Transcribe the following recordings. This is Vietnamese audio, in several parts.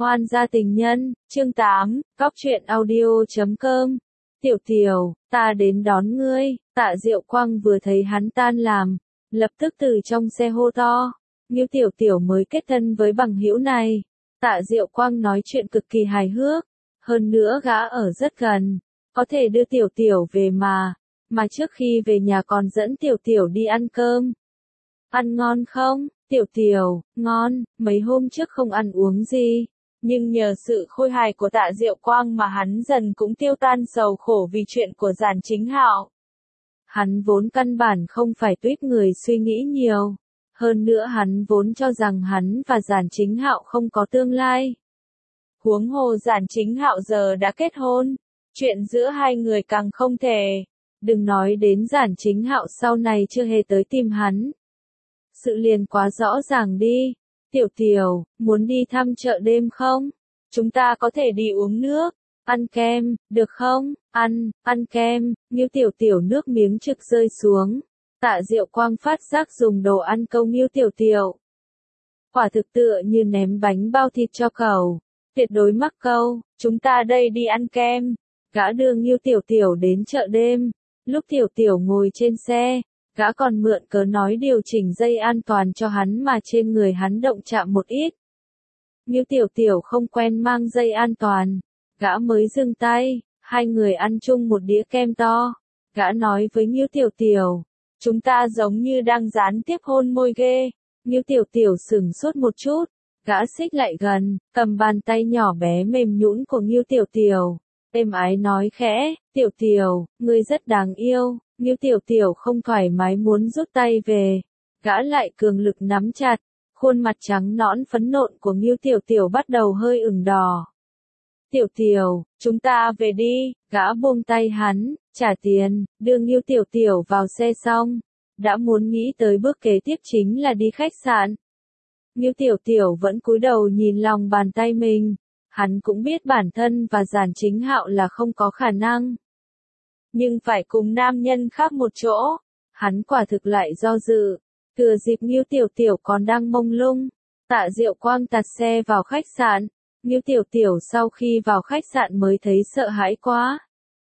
Hoan gia tình nhân, chương 8, Cóc truyện audio.com. Tiểu Tiểu, ta đến đón ngươi. Tạ Diệu Quang vừa thấy hắn tan làm, lập tức từ trong xe hô to. Như Tiểu Tiểu mới kết thân với bằng hữu này. Tạ Diệu Quang nói chuyện cực kỳ hài hước. Hơn nữa gã ở rất gần, có thể đưa Tiểu Tiểu về mà. Mà trước khi về nhà còn dẫn Tiểu Tiểu đi ăn cơm. Ăn ngon không? Tiểu Tiểu, ngon, mấy hôm trước không ăn uống gì. Nhưng nhờ sự khôi hài của Tạ Diệu Quang mà hắn dần cũng tiêu tan sầu khổ vì chuyện của Giản Chính Hạo. Hắn vốn căn bản không phải tuýp người suy nghĩ nhiều. Hơn nữa hắn vốn cho rằng hắn và Giản Chính Hạo không có tương lai. Huống hồ Giản Chính Hạo giờ đã kết hôn. Chuyện giữa hai người càng không thể. Đừng nói đến Giản Chính Hạo sau này chưa hề tới tìm hắn. Sự liền quá rõ ràng đi. Tiểu Tiểu, muốn đi thăm chợ đêm không? Chúng ta có thể đi uống nước, ăn kem, được không? Ăn kem, Ngưu Tiểu Tiểu nước miếng trực rơi xuống. Tạ Diệu Quang phát giác dùng đồ ăn câu Ngưu Tiểu Tiểu. Quả thực tựa như ném bánh bao thịt cho cẩu. Tuyệt đối mắc câu, chúng ta đây đi ăn kem. Gã đưa Ngưu Tiểu Tiểu đến chợ đêm. Lúc Tiểu Tiểu ngồi trên xe, gã còn mượn cớ nói điều chỉnh dây an toàn cho hắn mà trên người hắn động chạm một ít. Như Tiểu Tiểu không quen mang dây an toàn, gã mới dừng tay, hai người ăn chung một đĩa kem to. Gã nói với Như Tiểu Tiểu, chúng ta giống như đang gián tiếp hôn môi ghê. Như Tiểu Tiểu sửng sốt một chút, gã xích lại gần, cầm bàn tay nhỏ bé mềm nhũn của Như Tiểu Tiểu, êm ái nói khẽ, Tiểu Tiểu, ngươi rất đáng yêu. Như Tiểu Tiểu không thoải mái muốn rút tay về, gã lại cường lực nắm chặt, khuôn mặt trắng nõn phấn nộn của Như Tiểu Tiểu bắt đầu hơi ửng đỏ. Tiểu Tiểu, chúng ta về đi, gã buông tay hắn, trả tiền, đưa Như Tiểu Tiểu vào xe xong, đã muốn nghĩ tới bước kế tiếp chính là đi khách sạn. Như Tiểu Tiểu vẫn cúi đầu nhìn lòng bàn tay mình, hắn cũng biết bản thân và Giản Chính Hạo là không có khả năng. Nhưng phải cùng nam nhân khác một chỗ, hắn quả thực lại do dự. Thừa dịp Ngưu Tiểu Tiểu còn đang mông lung, Tạ Diệu Quang tạt xe vào khách sạn. Ngưu Tiểu Tiểu sau khi vào khách sạn mới thấy sợ hãi quá.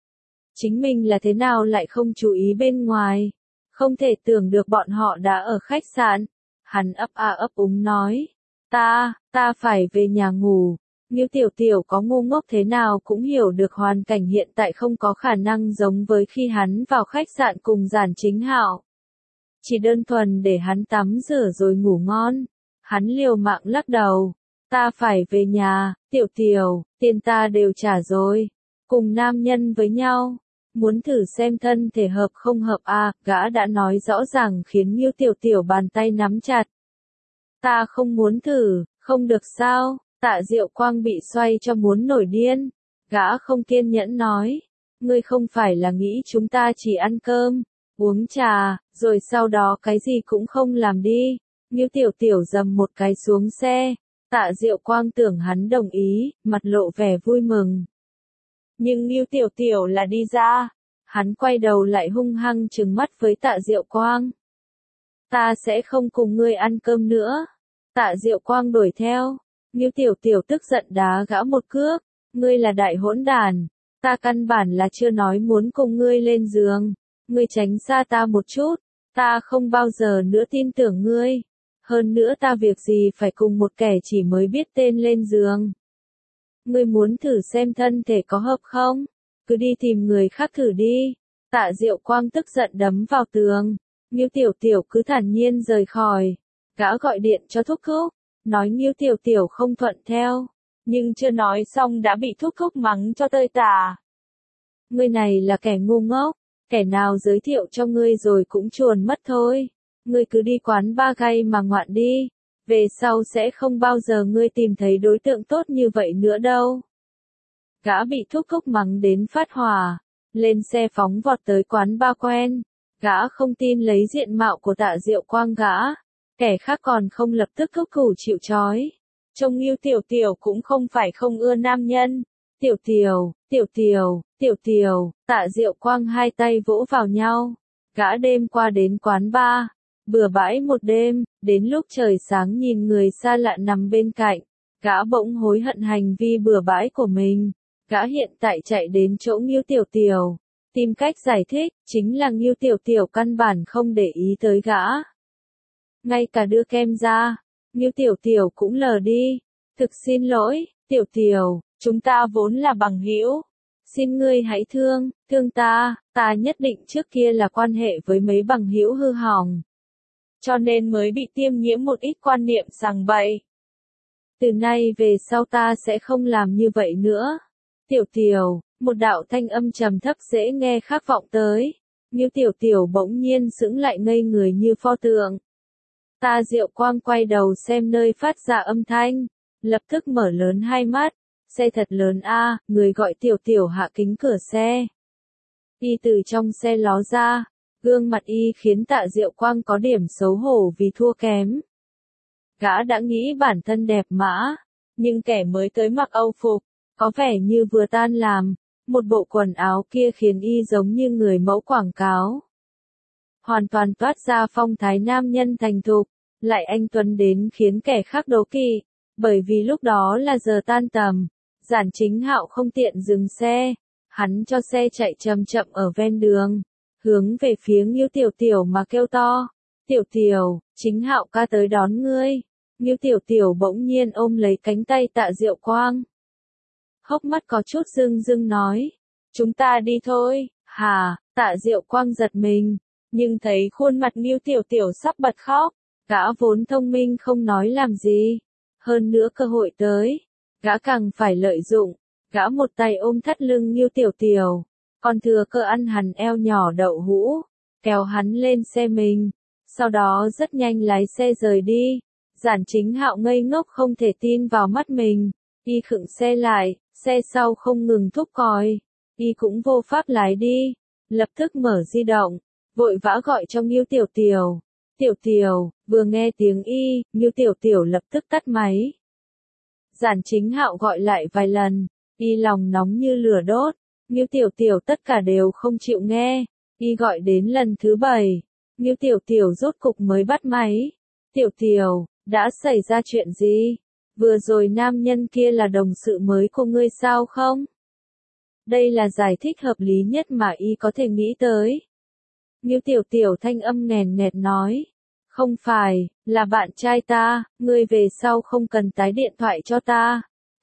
Chính mình là thế nào lại không chú ý bên ngoài, không thể tưởng được bọn họ đã ở khách sạn. Hắn ấp a ấp úng nói, ta phải về nhà ngủ. Như Tiểu Tiểu có ngu ngốc thế nào cũng hiểu được hoàn cảnh hiện tại không có khả năng giống với khi hắn vào khách sạn cùng Giản Chính Hạo. Chỉ đơn thuần để hắn tắm rửa rồi ngủ ngon. Hắn liều mạng lắc đầu. Ta phải về nhà, Tiểu Tiểu, tiền ta đều trả rồi. Cùng nam nhân với nhau. Muốn thử xem thân thể hợp không hợp à, gã đã nói rõ ràng khiến Như Tiểu Tiểu bàn tay nắm chặt. Ta không muốn thử, không được sao? Tạ Diệu Quang bị xoay cho muốn nổi điên. Gã không kiên nhẫn nói. Ngươi không phải là nghĩ chúng ta chỉ ăn cơm, uống trà, rồi sau đó cái gì cũng không làm đi. Như Tiểu Tiểu dầm một cái xuống xe. Tạ Diệu Quang tưởng hắn đồng ý, mặt lộ vẻ vui mừng. Nhưng Như Tiểu Tiểu là đi ra. Hắn quay đầu lại hung hăng trừng mắt với Tạ Diệu Quang. Ta sẽ không cùng ngươi ăn cơm nữa. Tạ Diệu Quang đuổi theo. Như Tiểu Tiểu tức giận đá gã một cước, ngươi là đại hỗn đản, ta căn bản là chưa nói muốn cùng ngươi lên giường, ngươi tránh xa ta một chút, ta không bao giờ nữa tin tưởng ngươi, hơn nữa ta việc gì phải cùng một kẻ chỉ mới biết tên lên giường. Ngươi muốn thử xem thân thể có hợp không? Cứ đi tìm người khác thử đi. Tạ Diệu Quang tức giận đấm vào tường, Như Tiểu Tiểu cứ thản nhiên rời khỏi, gã gọi điện cho thúc thúc. Nói Ngưu Tiểu Tiểu không thuận theo, nhưng chưa nói xong đã bị thúc thúc mắng cho tơi tả. Ngươi này là kẻ ngu ngốc, kẻ nào giới thiệu cho ngươi rồi cũng chuồn mất thôi. Ngươi cứ đi quán ba gay mà ngoạn đi, về sau sẽ không bao giờ ngươi tìm thấy đối tượng tốt như vậy nữa đâu. Gã bị thúc thúc mắng đến phát hỏa, lên xe phóng vọt tới quán ba quen. Gã không tin lấy diện mạo của Tạ Diệu Quang gã. Kẻ khác còn không lập tức thúc thủ chịu trói. Trông Ngưu Tiểu Tiểu cũng không phải không ưa nam nhân. Tiểu Tiểu, Tiểu Tiểu, Tiểu Tiểu, Tạ Diệu Quang hai tay vỗ vào nhau. Gã đêm qua đến quán bar, bừa bãi một đêm, đến lúc trời sáng nhìn người xa lạ nằm bên cạnh. Gã bỗng hối hận hành vi bừa bãi của mình. Gã hiện tại chạy đến chỗ Ngưu Tiểu Tiểu, tìm cách giải thích, chính là Ngưu Tiểu Tiểu căn bản không để ý tới gã. Ngay cả đưa kem ra, Ngưu Tiểu Tiểu cũng lờ đi. Thực xin lỗi, Tiểu Tiểu, chúng ta vốn là bằng hữu. Xin ngươi hãy thương ta nhất định trước kia là quan hệ với mấy bằng hữu hư hỏng. Cho nên mới bị tiêm nhiễm một ít quan niệm sằng bậy. Từ nay về sau ta sẽ không làm như vậy nữa. Tiểu Tiểu, một đạo thanh âm trầm thấp dễ nghe khắc vọng tới. Ngưu Tiểu Tiểu bỗng nhiên sững lại ngây người như pho tượng. Ta Diệu Quang quay đầu xem nơi phát ra âm thanh, lập tức mở lớn hai mắt. Xe thật lớn a, người gọi Tiểu Tiểu hạ kính cửa xe. Y từ trong xe ló ra, gương mặt y khiến Tạ Diệu Quang có điểm xấu hổ vì thua kém. Gã đã nghĩ bản thân đẹp mã, nhưng kẻ mới tới mặc Âu phục, có vẻ như vừa tan làm, một bộ quần áo kia khiến y giống như người mẫu quảng cáo. Hoàn toàn toát ra phong thái nam nhân thành thục, lại anh tuấn đến khiến kẻ khác đố kỵ, bởi vì lúc đó là giờ tan tầm. Giản Chính Hạo không tiện dừng xe, hắn cho xe chạy chậm chậm ở ven đường, hướng về phía Ngưu Tiểu Tiểu mà kêu to, Tiểu Tiểu, Chính Hạo ca tới đón ngươi. Ngưu Tiểu Tiểu bỗng nhiên ôm lấy cánh tay Tạ Diệu Quang. Hốc mắt có chút rưng rưng nói, chúng ta đi thôi, hả, Tạ Diệu Quang giật mình, nhưng thấy khuôn mặt Ngưu Tiểu Tiểu sắp bật khóc, gã vốn thông minh không nói làm gì, hơn nữa cơ hội tới. Gã càng phải lợi dụng, gã một tay ôm thắt lưng Ngưu Tiểu Tiểu, còn thừa cơ ăn hẳn eo nhỏ đậu hũ, kéo hắn lên xe mình, sau đó rất nhanh lái xe rời đi. Giản Chính Hạo ngây ngốc không thể tin vào mắt mình, y khựng xe lại, xe sau không ngừng thúc còi, y cũng vô pháp lái đi, lập tức mở di động, vội vã gọi cho Ngưu Tiểu Tiểu. Tiểu Tiểu, vừa nghe tiếng y, Ngưu Tiểu Tiểu lập tức tắt máy. Giản Chính Hạo gọi lại vài lần, y lòng nóng như lửa đốt, Ngưu Tiểu Tiểu tất cả đều không chịu nghe, y gọi đến lần thứ 7, Ngưu Tiểu Tiểu rốt cục mới bắt máy. Tiểu Tiểu, đã xảy ra chuyện gì? Vừa rồi nam nhân kia là đồng sự mới của ngươi sao không? Đây là giải thích hợp lý nhất mà y có thể nghĩ tới. Ngưu Tiểu Tiểu thanh âm nghèn nghẹt nói. Không phải, là bạn trai ta, ngươi về sau không cần tái điện thoại cho ta.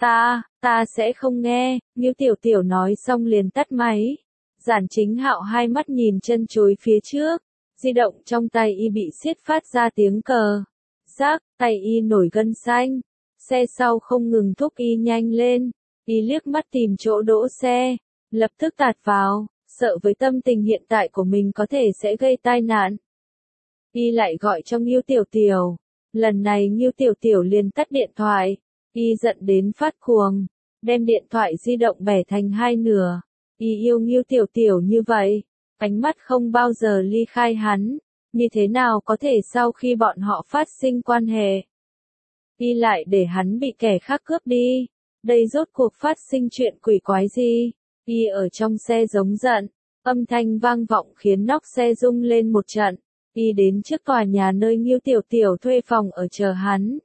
Ta sẽ không nghe, Ngưu Tiểu Tiểu nói xong liền tắt máy. Giản Chính Hạo hai mắt nhìn chân chối phía trước, di động trong tay y bị siết phát ra tiếng cờ. Rác, tay y nổi gân xanh, xe sau không ngừng thúc y nhanh lên, y liếc mắt tìm chỗ đỗ xe, lập tức tạt vào, sợ với tâm tình hiện tại của mình có thể sẽ gây tai nạn. Y lại gọi cho Ngưu Tiểu Tiểu, lần này Ngưu Tiểu Tiểu liền tắt điện thoại, y giận đến phát cuồng, đem điện thoại di động bẻ thành hai nửa, y yêu Ngưu Tiểu Tiểu như vậy, ánh mắt không bao giờ ly khai hắn, như thế nào có thể sau khi bọn họ phát sinh quan hệ, y lại để hắn bị kẻ khác cướp đi, đây rốt cuộc phát sinh chuyện quỷ quái gì, y ở trong xe giống giận, âm thanh vang vọng khiến nóc xe rung lên một trận. Y đến trước tòa nhà nơi Ngưu Tiểu Tiểu thuê phòng ở chờ hắn.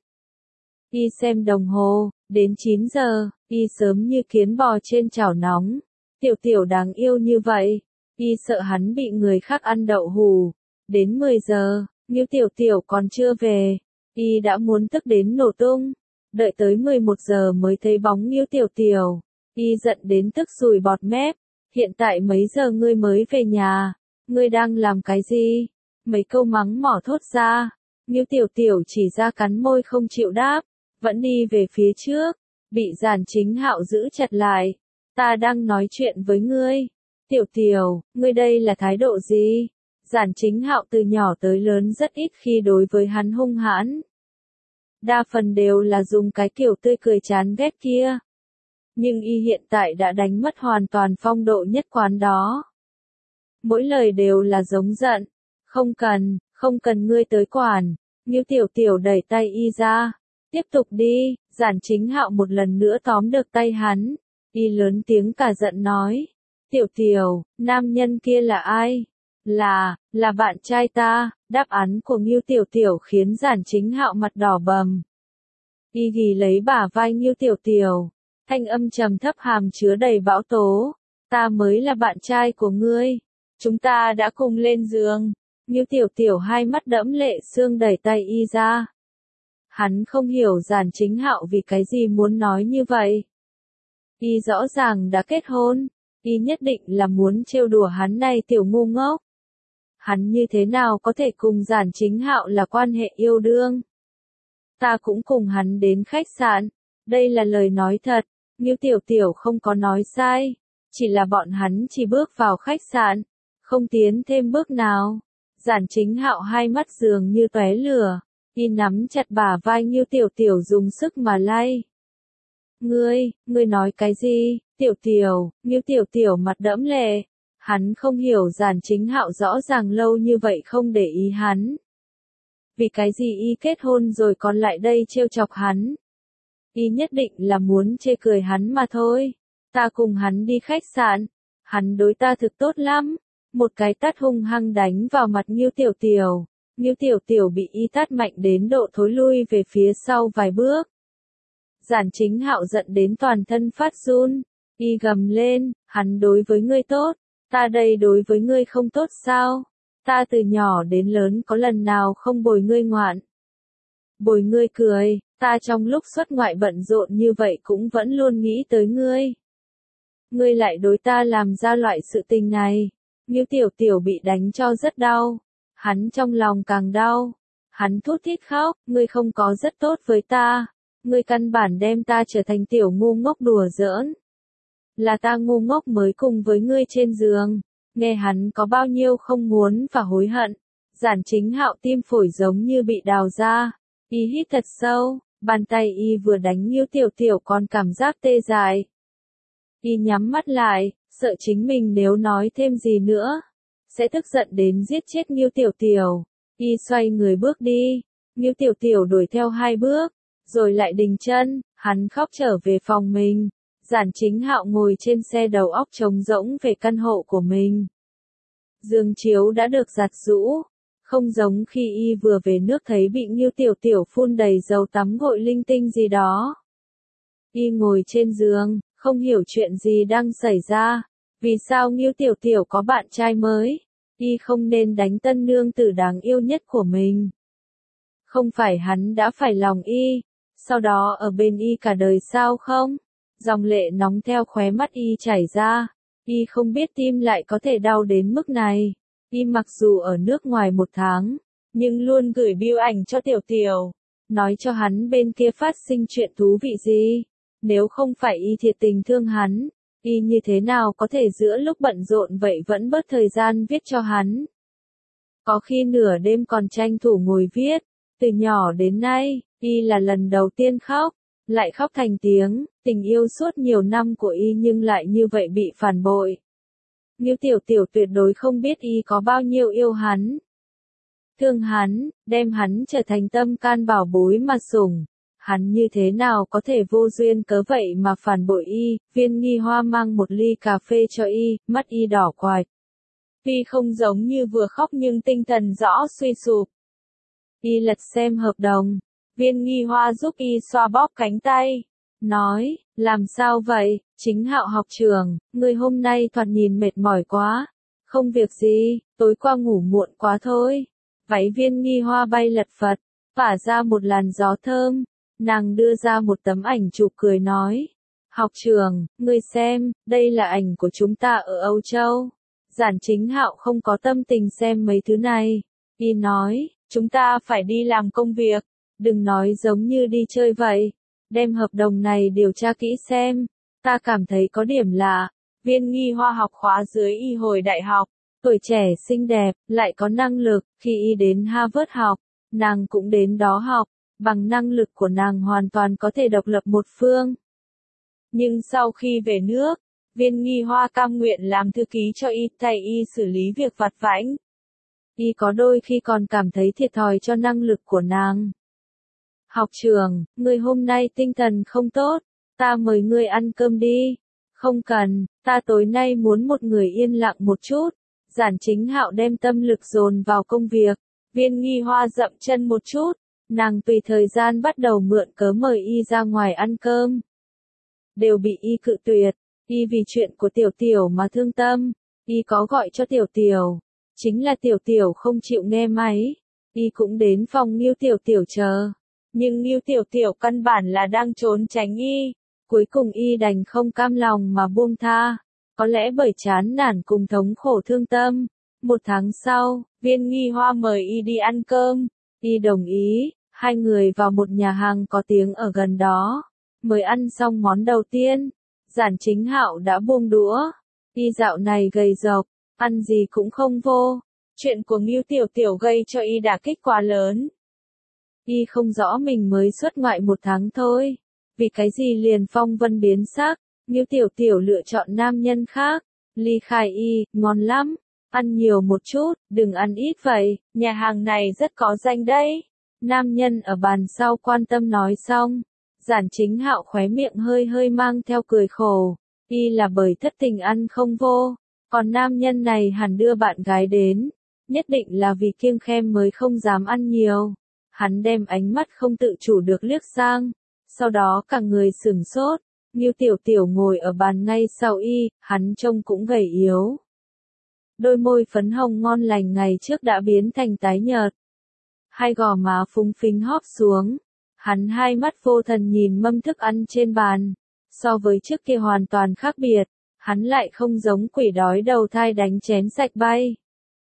Y xem đồng hồ, đến 9 giờ, y sớm như kiến bò trên chảo nóng. Tiểu Tiểu đáng yêu như vậy, y sợ hắn bị người khác ăn đậu hù. Đến 10 giờ, Ngưu Tiểu Tiểu còn chưa về, y đã muốn tức đến nổ tung. Đợi tới 11 giờ mới thấy bóng Ngưu Tiểu Tiểu, y giận đến tức sùi bọt mép. Hiện tại mấy giờ ngươi mới về nhà? Ngươi đang làm cái gì? Mấy câu mắng mỏ thốt ra, Ngưu Tiểu Tiểu chỉ ra cắn môi không chịu đáp, vẫn đi về phía trước, bị Giản Chính Hạo giữ chặt lại. Ta đang nói chuyện với ngươi. Tiểu Tiểu, ngươi đây là thái độ gì? Giản Chính Hạo từ nhỏ tới lớn rất ít khi đối với hắn hung hãn. Đa phần đều là dùng cái kiểu tươi cười chán ghét kia. Nhưng y hiện tại đã đánh mất hoàn toàn phong độ nhất quán đó. Mỗi lời đều là giống giận. Không cần ngươi tới quản. Ngưu Tiểu Tiểu đẩy tay y ra. Tiếp tục đi, Giản Chính Hạo một lần nữa tóm được tay hắn. Y lớn tiếng cả giận nói. Tiểu Tiểu, nam nhân kia là ai? Là bạn trai ta. Đáp án của Ngưu Tiểu Tiểu khiến Giản Chính Hạo mặt đỏ bầm. Y ghì lấy bả vai Ngưu Tiểu Tiểu, thanh âm trầm thấp hàm chứa đầy bão tố. Ta mới là bạn trai của ngươi. Chúng ta đã cùng lên giường. Ngưu Tiểu Tiểu hai mắt đẫm lệ sương đẩy tay y ra. Hắn không hiểu Giản Chính Hạo vì cái gì muốn nói như vậy. Y rõ ràng đã kết hôn. Y nhất định là muốn trêu đùa hắn này tiểu ngu ngốc. Hắn như thế nào có thể cùng Giản Chính Hạo là quan hệ yêu đương. Ta cũng cùng hắn đến khách sạn. Đây là lời nói thật. Ngưu Tiểu Tiểu không có nói sai. Chỉ là bọn hắn chỉ bước vào khách sạn. Không tiến thêm bước nào. Giản Chính Hạo hai mắt dường như tóe lửa. Y nắm chặt bả vai Ngưu Tiểu Tiểu dùng sức mà lay. Ngươi nói cái gì? Tiểu Tiểu, Ngưu Tiểu Tiểu mặt đẫm lệ. Hắn không hiểu Giản Chính Hạo rõ ràng lâu như vậy không để ý hắn. Vì cái gì y kết hôn rồi còn lại đây trêu chọc hắn? Y nhất định là muốn chê cười hắn mà thôi. Ta cùng hắn đi khách sạn. Hắn đối ta thực tốt lắm. Một cái tát hung hăng đánh vào mặt Ngưu Tiểu Tiểu. Ngưu Tiểu Tiểu bị y tát mạnh đến độ thối lui về phía sau vài bước. Giản Chính Hạo giận đến toàn thân phát run. Y gầm lên, hắn đối với ngươi tốt. Ta đây đối với ngươi không tốt sao? Ta từ nhỏ đến lớn có lần nào không bồi ngươi ngoạn. Bồi ngươi cười, ta trong lúc xuất ngoại bận rộn như vậy cũng vẫn luôn nghĩ tới ngươi. Ngươi lại đối ta làm ra loại sự tình này. Ngưu Tiểu Tiểu bị đánh cho rất đau. Hắn trong lòng càng đau. Hắn thút thít khóc, ngươi không có rất tốt với ta. Ngươi căn bản đem ta trở thành tiểu ngu ngốc đùa giỡn. Là ta ngu ngốc mới cùng với ngươi trên giường. Nghe hắn có bao nhiêu không muốn và hối hận. Giản Chính Hạo tim phổi giống như bị đào ra. Y hít thật sâu, bàn tay y vừa đánh Ngưu Tiểu Tiểu còn cảm giác tê dại. Y nhắm mắt lại, sợ chính mình nếu nói thêm gì nữa, sẽ tức giận đến giết chết Ngưu Tiểu Tiểu. Y xoay người bước đi, Ngưu Tiểu Tiểu đuổi theo hai bước, rồi lại đình chân, hắn khóc trở về phòng mình. Giản Chính Hạo ngồi trên xe đầu óc trống rỗng về căn hộ của mình. Giường chiếu đã được giặt giũ, không giống khi y vừa về nước thấy bị Ngưu Tiểu Tiểu phun đầy dầu tắm gội linh tinh gì đó. Y ngồi trên giường, không hiểu chuyện gì đang xảy ra. Vì sao Ngưu Tiểu Tiểu có bạn trai mới? Y không nên đánh tân nương tử đáng yêu nhất của mình. Không phải hắn đã phải lòng y, sau đó ở bên y cả đời sao không? Dòng lệ nóng theo khóe mắt y chảy ra. Y không biết tim lại có thể đau đến mức này. Y mặc dù ở nước ngoài 1 tháng, nhưng luôn gửi bưu ảnh cho Tiểu Tiểu, nói cho hắn bên kia phát sinh chuyện thú vị gì. Nếu không phải y thiệt tình thương hắn, y như thế nào có thể giữa lúc bận rộn vậy vẫn bớt thời gian viết cho hắn. Có khi nửa đêm còn tranh thủ ngồi viết. Từ nhỏ đến nay, y là lần đầu tiên khóc, lại khóc thành tiếng. Tình yêu suốt nhiều năm của y nhưng lại như vậy bị phản bội. Ngưu Tiểu Tiểu tuyệt đối không biết y có bao nhiêu yêu hắn. Thương hắn, đem hắn trở thành tâm can bảo bối mà sủng. Hắn như thế nào có thể vô duyên cớ vậy mà phản bội y. Viên Nghi Hoa mang một ly cà phê cho y, mắt y đỏ quạch. Tuy không giống như vừa khóc nhưng tinh thần rõ suy sụp. Y lật xem hợp đồng. Viên Nghi Hoa giúp y xoa bóp cánh tay. Nói, làm sao vậy, Chính Hạo học trưởng, ngươi hôm nay thoạt nhìn mệt mỏi quá. Không việc gì, tối qua ngủ muộn quá thôi. Váy Viên Nghi Hoa bay lật phật, phả ra một làn gió thơm. Nàng đưa ra một tấm ảnh chụp cười nói. Học trưởng, ngươi xem, đây là ảnh của chúng ta ở Âu Châu. Giản Chính Hạo không có tâm tình xem mấy thứ này. Y nói, chúng ta phải đi làm công việc. Đừng nói giống như đi chơi vậy. Đem hợp đồng này điều tra kỹ xem. Ta cảm thấy có điểm lạ. Viên Nghi Hoa học khóa dưới y hồi đại học. Tuổi trẻ xinh đẹp, lại có năng lực. Khi y đến Harvard học, nàng cũng đến đó học. Bằng năng lực của nàng hoàn toàn có thể độc lập một phương. Nhưng sau khi về nước, Viên Nghi Hoa cam nguyện làm thư ký cho y, thay y xử lý việc vặt vãnh. Y có đôi khi còn cảm thấy thiệt thòi cho năng lực của nàng. Học trưởng, ngươi hôm nay tinh thần không tốt, ta mời ngươi ăn cơm đi. Không cần, ta tối nay muốn một người yên lặng một chút. Giản Chính Hạo đem tâm lực dồn vào công việc. Viên Nghi Hoa dậm chân một chút, Nàng tùy thời gian bắt đầu mượn cớ mời y ra ngoài ăn cơm. Đều bị y cự tuyệt, y vì chuyện của Tiểu Tiểu mà thương tâm, y có gọi cho Tiểu Tiểu. Chính là Tiểu Tiểu không chịu nghe máy, y cũng đến phòng Ngưu Tiểu Tiểu chờ. Nhưng Ngưu Tiểu Tiểu căn bản là đang trốn tránh y, cuối cùng y đành không cam lòng mà buông tha. Có lẽ bởi chán nản cùng thống khổ thương tâm. 1 tháng sau, Viên Nghi Hoa mời y đi ăn cơm, y đồng ý, hai người vào một nhà hàng có tiếng ở gần đó. Mới ăn xong món đầu tiên, Giản Chính Hạo đã buông đũa. Y dạo này gầy rộc, ăn gì cũng không vô. Chuyện của Ngưu Tiểu Tiểu gây cho y đả kích quá lớn. Y không rõ mình mới xuất ngoại 1 tháng thôi. Vì cái gì liền phong vân biến sắc, Ngưu Tiểu Tiểu lựa chọn nam nhân khác. Ly khai y, ngon lắm. Ăn nhiều một chút, đừng ăn ít vậy, nhà hàng này rất có danh đấy. Nam nhân ở bàn sau quan tâm nói xong. Giản Chính Hạo khóe miệng hơi hơi mang theo cười khổ. Y là bởi thất tình ăn không vô. Còn nam nhân này hẳn đưa bạn gái đến. Nhất định là vì kiêng khem mới không dám ăn nhiều. Hắn đem ánh mắt không tự chủ được liếc sang. Sau đó cả người sửng sốt. Ngưu Tiểu Tiểu ngồi ở bàn ngay sau y, hắn trông cũng gầy yếu. Đôi môi phấn hồng ngon lành ngày trước đã biến thành tái nhợt. Hai gò má phúng phính hóp xuống. Hắn hai mắt vô thần nhìn mâm thức ăn trên bàn. So với trước kia hoàn toàn khác biệt. Hắn lại không giống quỷ đói đầu thai đánh chén sạch bay.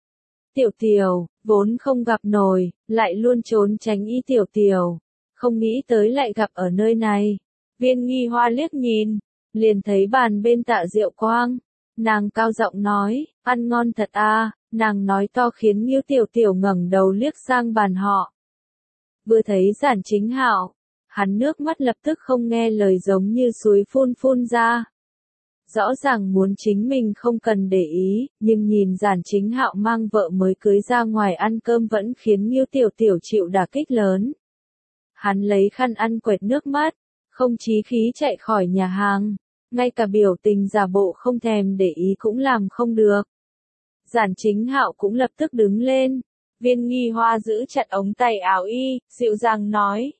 Tiểu Tiểu, vốn không gặp nổi, lại luôn trốn tránh y Tiểu Tiểu. Không nghĩ tới lại gặp ở nơi này. Viên Nghi Hoa liếc nhìn, liền thấy bàn bên Tạ Diệu Quang. Nàng cao giọng nói, ăn ngon thật à, nàng nói to khiến Ngưu Tiểu Tiểu ngẩng đầu liếc sang bàn họ. Vừa thấy Giản Chính Hạo, hắn nước mắt lập tức không nghe lời giống như suối phun phun ra. Rõ ràng muốn chính mình không cần để ý, nhưng nhìn Giản Chính Hạo mang vợ mới cưới ra ngoài ăn cơm vẫn khiến Ngưu Tiểu Tiểu chịu đả kích lớn. Hắn lấy khăn ăn quệt nước mắt, không chí khí chạy khỏi nhà hàng, ngay cả biểu tình giả bộ không thèm để ý cũng làm không được. Giản Chính Hạo cũng lập tức đứng lên, Viên Nghi Hoa giữ chặt ống tay áo y, dịu dàng nói.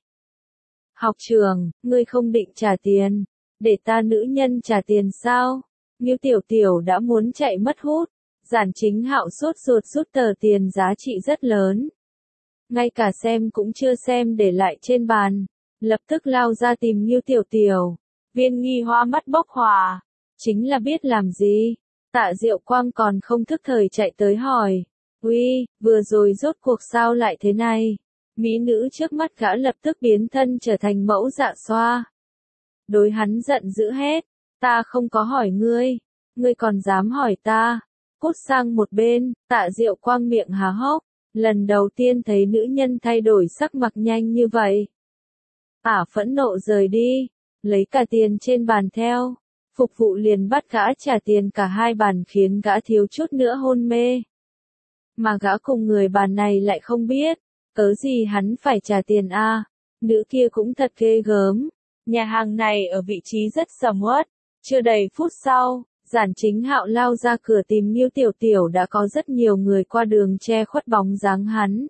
Học trưởng, ngươi không định trả tiền, để ta nữ nhân trả tiền sao? Ngưu Tiểu Tiểu đã muốn chạy mất hút, Giản Chính Hạo sốt ruột rút tờ tiền giá trị rất lớn. Ngay cả xem cũng chưa xem để lại trên bàn, lập tức lao ra tìm Ngưu Tiểu Tiểu. Viên Nghi Hoa mắt bốc hỏa, chính là biết làm gì. Tạ Diệu Quang còn không thức thời chạy tới hỏi, uy, vừa rồi rốt cuộc sao lại thế này? Mỹ nữ trước mắt gã lập tức biến thân trở thành mẫu dạ xoa. Đối hắn giận dữ hết, ta không có hỏi ngươi, ngươi còn dám hỏi ta, cút sang một bên. Tạ Diệu Quang miệng há hốc, lần đầu tiên thấy nữ nhân thay đổi sắc mặt nhanh như vậy. Phẫn nộ rời đi, lấy cả tiền trên bàn theo, phục vụ liền bắt gã trả tiền cả hai bàn khiến gã thiếu chút nữa hôn mê. Mà gã cùng người bàn này lại không biết, cớ gì hắn phải trả tiền a? Nữ kia cũng thật ghê gớm. Nhà hàng này ở vị trí rất sầm uất. Chưa đầy phút sau, Giản Chính Hạo lao ra cửa tìm Ngưu Tiểu Tiểu đã có rất nhiều người qua đường che khuất bóng dáng hắn.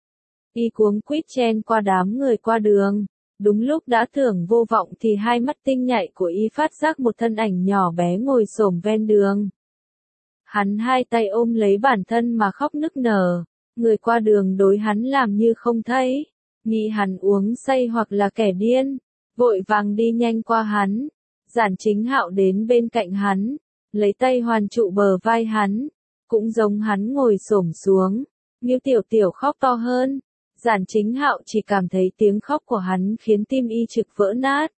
Y cuống quýt chen qua đám người qua đường. Đúng lúc đã tưởng vô vọng thì hai mắt tinh nhạy của y phát giác một thân ảnh nhỏ bé ngồi xổm ven đường. Hắn hai tay ôm lấy bản thân mà khóc nức nở. Người qua đường đối hắn làm như không thấy, nghĩ hắn uống say hoặc là kẻ điên, vội vàng đi nhanh qua hắn. Giản Chính Hạo đến bên cạnh hắn, lấy tay hoàn trụ bờ vai hắn, cũng giống hắn ngồi xổm xuống. Ngưu Tiểu Tiểu khóc to hơn. Giản Chính Hạo chỉ cảm thấy tiếng khóc của hắn khiến tim y trực vỡ nát.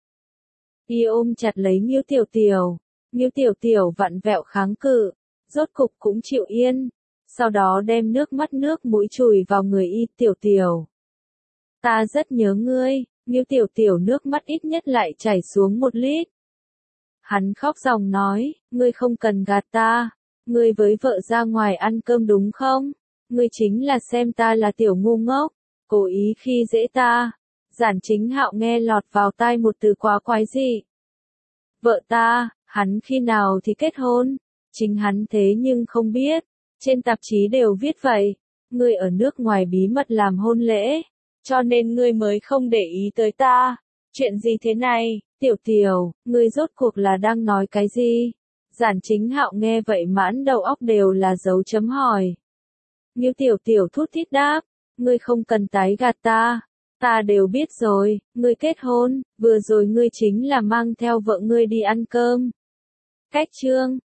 Y ôm chặt lấy Ngưu Tiểu Tiểu. Ngưu Tiểu Tiểu vặn vẹo kháng cự, rốt cục cũng chịu yên. Sau đó đem nước mắt nước mũi chùi vào người y. Tiểu Tiểu, ta rất nhớ ngươi. Ngưu Tiểu Tiểu nước mắt ít nhất lại chảy xuống 1 lít. Hắn khóc ròng nói, ngươi không cần gạt ta. Ngươi với vợ ra ngoài ăn cơm đúng không? Ngươi chính là xem ta là tiểu ngu ngốc, cố ý khi dễ ta. Giản Chính Hạo nghe lọt vào tai một từ quá quái dị. Vợ ta, hắn khi nào thì kết hôn? Chính hắn thế nhưng không biết. Trên tạp chí đều viết vậy. Ngươi ở nước ngoài bí mật làm hôn lễ. cho nên ngươi mới không để ý tới ta. Chuyện gì thế này, Tiểu Tiểu, ngươi rốt cuộc là đang nói cái gì? Giản Chính Hạo nghe vậy mãn đầu óc đều là dấu chấm hỏi. Ngưu Tiểu Tiểu thút thít đáp, ngươi không cần tái gạt ta. Ta đều biết rồi, ngươi kết hôn, vừa rồi ngươi chính là mang theo vợ ngươi đi ăn cơm. Cách chương